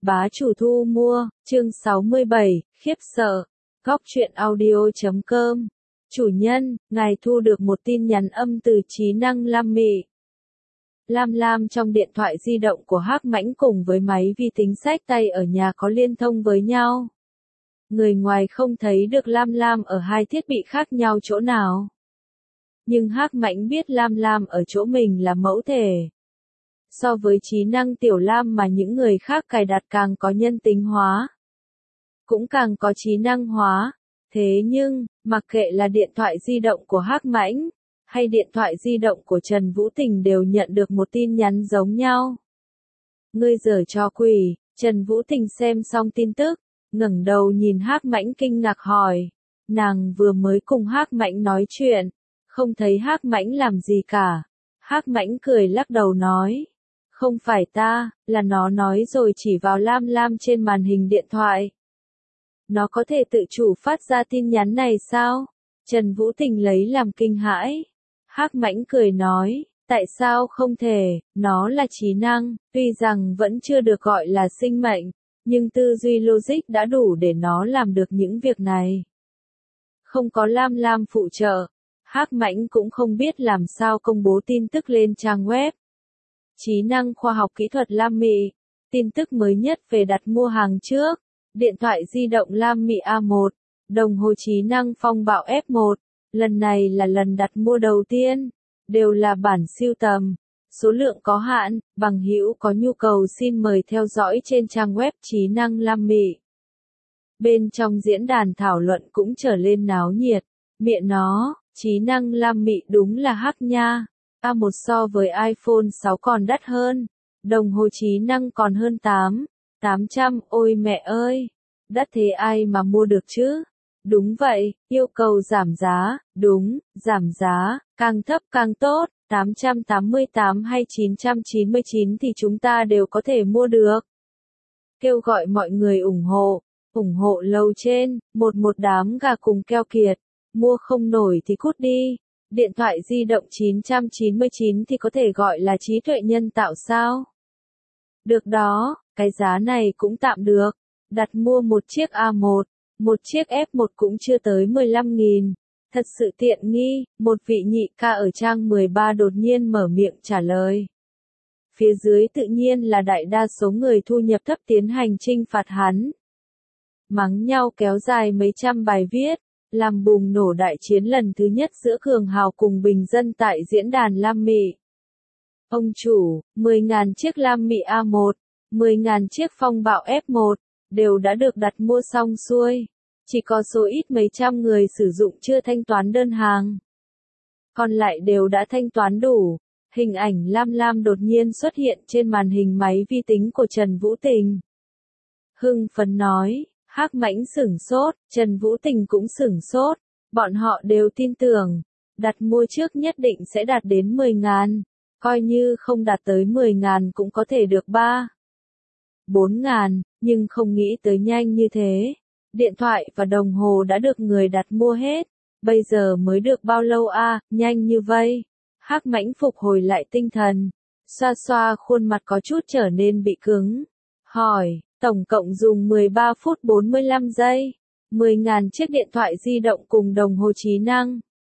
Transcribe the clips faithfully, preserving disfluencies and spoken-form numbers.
Bá chủ thu mua, chương sáu mươi bảy, khiếp sợ. Góc truyện audio chấm com. Chủ nhân, ngài thu được một tin nhắn âm từ trí năng Lam Mị. Lam Lam trong điện thoại di động của Hắc Mãnh cùng với máy vi tính xách tay ở nhà có liên thông với nhau. Người ngoài không thấy được Lam Lam ở hai thiết bị khác nhau chỗ nào. Nhưng Hắc Mãnh biết Lam Lam ở chỗ mình là mẫu thể. So với trí năng tiểu Lam mà những người khác cài đặt càng có nhân tính hóa. Cũng càng có trí năng hóa. Thế nhưng, mặc kệ là điện thoại di động của Hắc Mãnh, hay điện thoại di động của Trần Vũ Tình đều nhận được một tin nhắn giống nhau. Ngươi giở trò quỷ, Trần Vũ Tình xem xong tin tức, ngẩng đầu nhìn Hắc Mãnh kinh ngạc hỏi. Nàng vừa mới cùng Hắc Mãnh nói chuyện, không thấy Hắc Mãnh làm gì cả. Hắc Mãnh cười lắc đầu nói. Không phải ta, là nó nói rồi chỉ vào Lam Lam trên màn hình điện thoại. Nó có thể tự chủ phát ra tin nhắn này sao? Trần Vũ Tình lấy làm kinh hãi. Hắc Mãnh cười nói, tại sao không thể, nó là trí năng, tuy rằng vẫn chưa được gọi là sinh mệnh, nhưng tư duy logic đã đủ để nó làm được những việc này. Không có Lam Lam phụ trợ, Hắc Mãnh cũng không biết làm sao công bố tin tức lên trang web. Trí năng khoa học kỹ thuật Lam Mị, tin tức mới nhất về đặt mua hàng trước, điện thoại di động Lam Mị A một, đồng hồ trí năng phong bạo F một, lần này là lần đặt mua đầu tiên, đều là bản siêu tầm, số lượng có hạn, bằng hữu có nhu cầu xin mời theo dõi trên trang web trí năng Lam Mị. Bên trong diễn đàn thảo luận cũng trở lên náo nhiệt, miệng nó, trí năng Lam Mị đúng là hắc nha. A một so với iPhone sáu còn đắt hơn, đồng hồ trí năng còn hơn tám, tám trăm, ôi mẹ ơi, đắt thế ai mà mua được chứ? Đúng vậy, yêu cầu giảm giá, đúng, giảm giá, càng thấp càng tốt, tám trăm tám mươi tám hay chín trăm chín mươi chín thì chúng ta đều có thể mua được. Kêu gọi mọi người ủng hộ, ủng hộ lầu trên, một một đám gà cùng keo kiệt, mua không nổi thì cút đi. Điện thoại di động chín trăm chín mươi chín thì có thể gọi là trí tuệ nhân tạo sao? Được đó, cái giá này cũng tạm được. Đặt mua một chiếc A một, một chiếc F một cũng chưa tới mười lăm nghìn. Thật sự tiện nghi, một vị nhị ca ở trang mười ba đột nhiên mở miệng trả lời. Phía dưới tự nhiên là đại đa số người thu nhập thấp tiến hành trinh phạt hắn. Mắng nhau kéo dài mấy trăm bài viết. Làm bùng nổ đại chiến lần thứ nhất giữa cường hào cùng bình dân tại diễn đàn Lam Mị. Ông chủ, mười nghìn chiếc Lam Mị A một, mười nghìn chiếc phong bạo F một, đều đã được đặt mua xong xuôi. Chỉ có số ít mấy trăm người sử dụng chưa thanh toán đơn hàng. Còn lại đều đã thanh toán đủ. Hình ảnh Lam Lam đột nhiên xuất hiện trên màn hình máy vi tính của Trần Vũ Tình. Hưng phấn nói. Hắc Mãnh sửng sốt, Trần Vũ Tình cũng sửng sốt, bọn họ đều tin tưởng, đặt mua trước nhất định sẽ đạt đến mười nghìn, coi như không đạt tới mười nghìn cũng có thể được ba, bốn nghìn, nhưng không nghĩ tới nhanh như thế. Điện thoại và đồng hồ đã được người đặt mua hết, bây giờ mới được bao lâu a, à, nhanh như vậy. Hắc Mãnh phục hồi lại tinh thần, xoa xoa khuôn mặt có chút trở nên bị cứng, hỏi. Tổng cộng dùng mười ba phút bốn mươi lăm giây, mười nghìn chiếc điện thoại di động cùng đồng hồ trí năng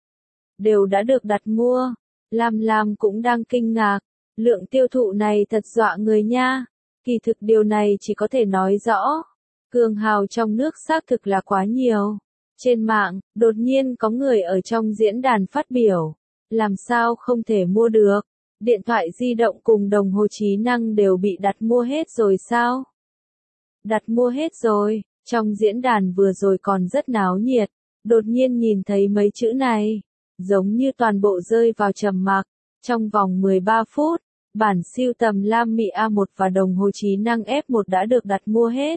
đều đã được đặt mua. Lam Lam cũng đang kinh ngạc, lượng tiêu thụ này thật dọa người nha. Kỳ thực điều này chỉ có thể nói rõ, cường hào trong nước xác thực là quá nhiều. Trên mạng, đột nhiên có người ở trong diễn đàn phát biểu, làm sao không thể mua được, điện thoại di động cùng đồng hồ trí năng đều bị đặt mua hết rồi sao? Đặt mua hết rồi, trong diễn đàn vừa rồi còn rất náo nhiệt, đột nhiên nhìn thấy mấy chữ này, giống như toàn bộ rơi vào trầm mặc. Trong vòng mười ba phút, bản siêu tầm Lam Mị A một và đồng hồ trí năng F một đã được đặt mua hết.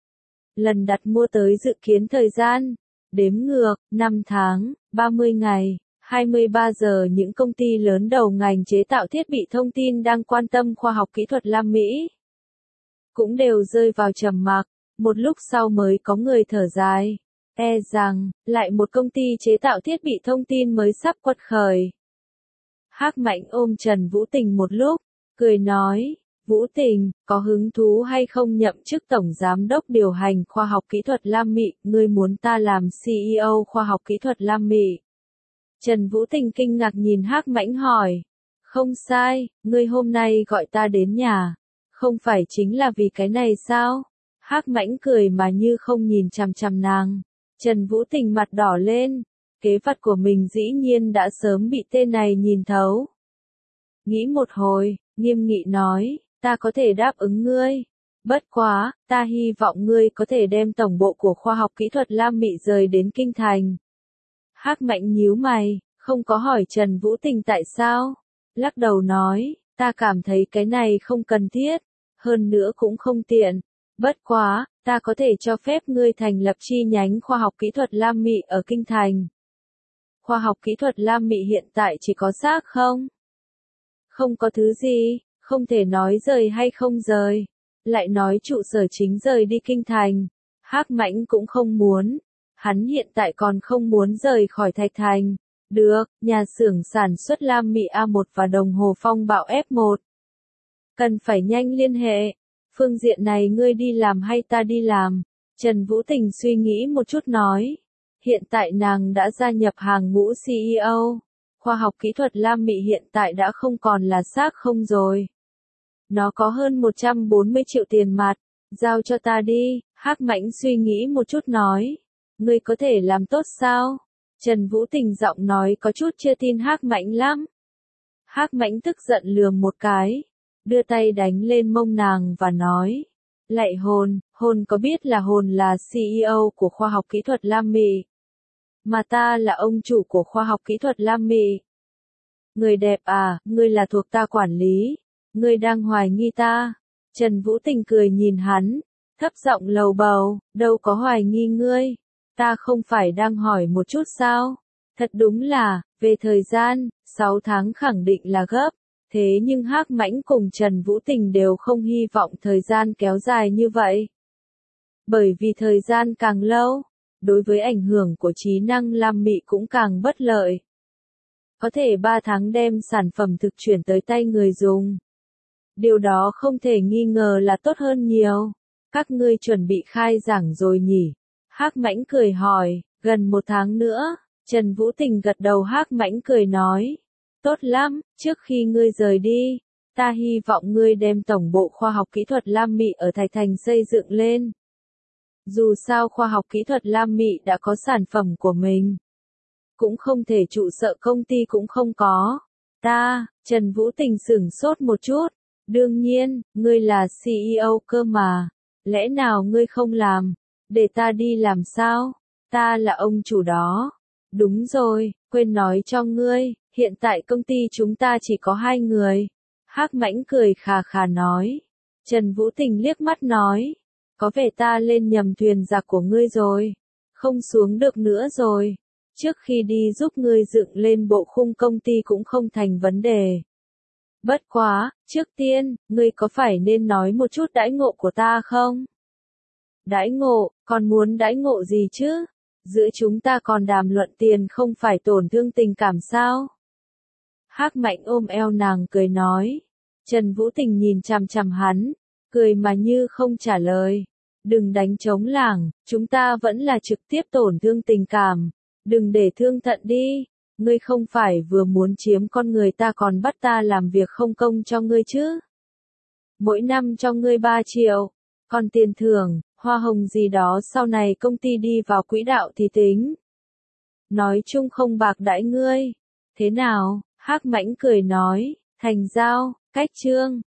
Lần đặt mua tới dự kiến thời gian, đếm ngược, năm tháng, ba mươi ngày, hai mươi ba giờ. Những công ty lớn đầu ngành chế tạo thiết bị thông tin đang quan tâm khoa học kỹ thuật Lam Mỹ cũng đều rơi vào trầm mặc, một lúc sau mới có người thở dài, e rằng, lại một công ty chế tạo thiết bị thông tin mới sắp quật khởi. Hắc Mãnh ôm Trần Vũ Tình một lúc, cười nói, Vũ Tình, có hứng thú hay không nhậm chức Tổng Giám đốc điều hành khoa học kỹ thuật Lam Mị, ngươi muốn ta làm xê e ô khoa học kỹ thuật Lam Mị. Trần Vũ Tình kinh ngạc nhìn Hắc Mãnh hỏi. Không sai, ngươi hôm nay gọi ta đến nhà. Không phải chính là vì cái này sao? Hắc Mãnh cười mà như không nhìn chằm chằm nàng. Trần Vũ Tình mặt đỏ lên. Kế hoạch của mình dĩ nhiên đã sớm bị tên này nhìn thấu. Nghĩ một hồi, nghiêm nghị nói, ta có thể đáp ứng ngươi. Bất quá, ta hy vọng ngươi có thể đem tổng bộ của khoa học kỹ thuật Lam Mị rời đến Kinh Thành. Hắc Mãnh nhíu mày, không có hỏi Trần Vũ Tình tại sao. Lắc đầu nói, ta cảm thấy cái này không cần thiết, hơn nữa cũng không tiện. Bất quá, ta có thể cho phép ngươi thành lập chi nhánh khoa học kỹ thuật Lam Mị ở Kinh Thành. Khoa học kỹ thuật Lam Mị hiện tại chỉ có xác không? Không có thứ gì, không thể nói rời hay không rời. Lại nói trụ sở chính rời đi Kinh Thành. Hắc Mãnh cũng không muốn. Hắn hiện tại còn không muốn rời khỏi Thạch Thành. Được, nhà xưởng sản xuất Lam Mị A một và đồng hồ phong bạo F một. Cần phải nhanh liên hệ. Phương diện này ngươi đi làm hay ta đi làm? Trần Vũ Tình suy nghĩ một chút nói. Hiện tại nàng đã gia nhập hàng ngũ xê e ô. Khoa học kỹ thuật Lam Mị hiện tại đã không còn là xác không rồi. Nó có hơn một trăm bốn mươi triệu tiền mặt. Giao cho ta đi, Hắc Mãnh suy nghĩ một chút nói. Ngươi có thể làm tốt sao? Trần Vũ Tình giọng nói có chút chưa tin Hắc Mãnh lắm. Hắc Mãnh tức giận lườm một cái, đưa tay đánh lên mông nàng và nói. Lạy hồn, hồn có biết là hồn là xê e ô của khoa học kỹ thuật Lam Mị. Mà ta là ông chủ của khoa học kỹ thuật Lam Mị. Người đẹp à, ngươi là thuộc ta quản lý. Ngươi đang hoài nghi ta. Trần Vũ Tình cười nhìn hắn, thấp giọng lầu bầu, đâu có hoài nghi ngươi. Ta không phải đang hỏi một chút sao? Thật đúng là, về thời gian, sáu tháng khẳng định là gấp. Thế nhưng Hắc Mãnh cùng Trần Vũ Tình đều không hy vọng thời gian kéo dài như vậy. Bởi vì thời gian càng lâu, đối với ảnh hưởng của trí năng Lam Mị cũng càng bất lợi. Có thể ba tháng đem sản phẩm thực chuyển tới tay người dùng. Điều đó không thể nghi ngờ là tốt hơn nhiều. Các ngươi chuẩn bị khai giảng rồi nhỉ? Hắc Mãnh cười hỏi, gần một tháng nữa. Trần Vũ Tình gật đầu. Hắc Mãnh cười nói, tốt lắm, trước khi ngươi rời đi, ta hy vọng ngươi đem tổng bộ khoa học kỹ thuật Lam Mị ở Thạch Thành xây dựng lên. Dù sao khoa học kỹ thuật Lam Mị đã có sản phẩm của mình. Cũng không thể trụ sở công ty cũng không có. Ta, Trần Vũ Tình sửng sốt một chút. Đương nhiên, ngươi là xê e ô cơ mà. Lẽ nào ngươi không làm? Để ta đi làm sao? Ta là ông chủ đó. Đúng rồi, quên nói cho ngươi, hiện tại công ty chúng ta chỉ có hai người. Hắc Mãnh cười khà khà nói. Trần Vũ Tình liếc mắt nói. Có vẻ ta lên nhầm thuyền giặc của ngươi rồi. Không xuống được nữa rồi. Trước khi đi giúp ngươi dựng lên bộ khung công ty cũng không thành vấn đề. Bất quá, trước tiên, ngươi có phải nên nói một chút đãi ngộ của ta không? Đãi ngộ, còn muốn đãi ngộ gì chứ? Giữa chúng ta còn đàm luận tiền không phải tổn thương tình cảm sao? Hắc Mãnh ôm eo nàng cười nói. Trần Vũ Tình nhìn chằm chằm hắn, cười mà như không trả lời. Đừng đánh trống lảng, chúng ta vẫn là trực tiếp tổn thương tình cảm. Đừng để thương thận đi. Ngươi không phải vừa muốn chiếm con người ta còn bắt ta làm việc không công cho ngươi chứ? Mỗi năm cho ngươi ba triệu. Còn tiền thưởng, hoa hồng gì đó sau này công ty đi vào quỹ đạo thì tính. Nói chung không bạc đãi ngươi. Thế nào? Hắc Mãnh cười nói, thành giao, cách chương.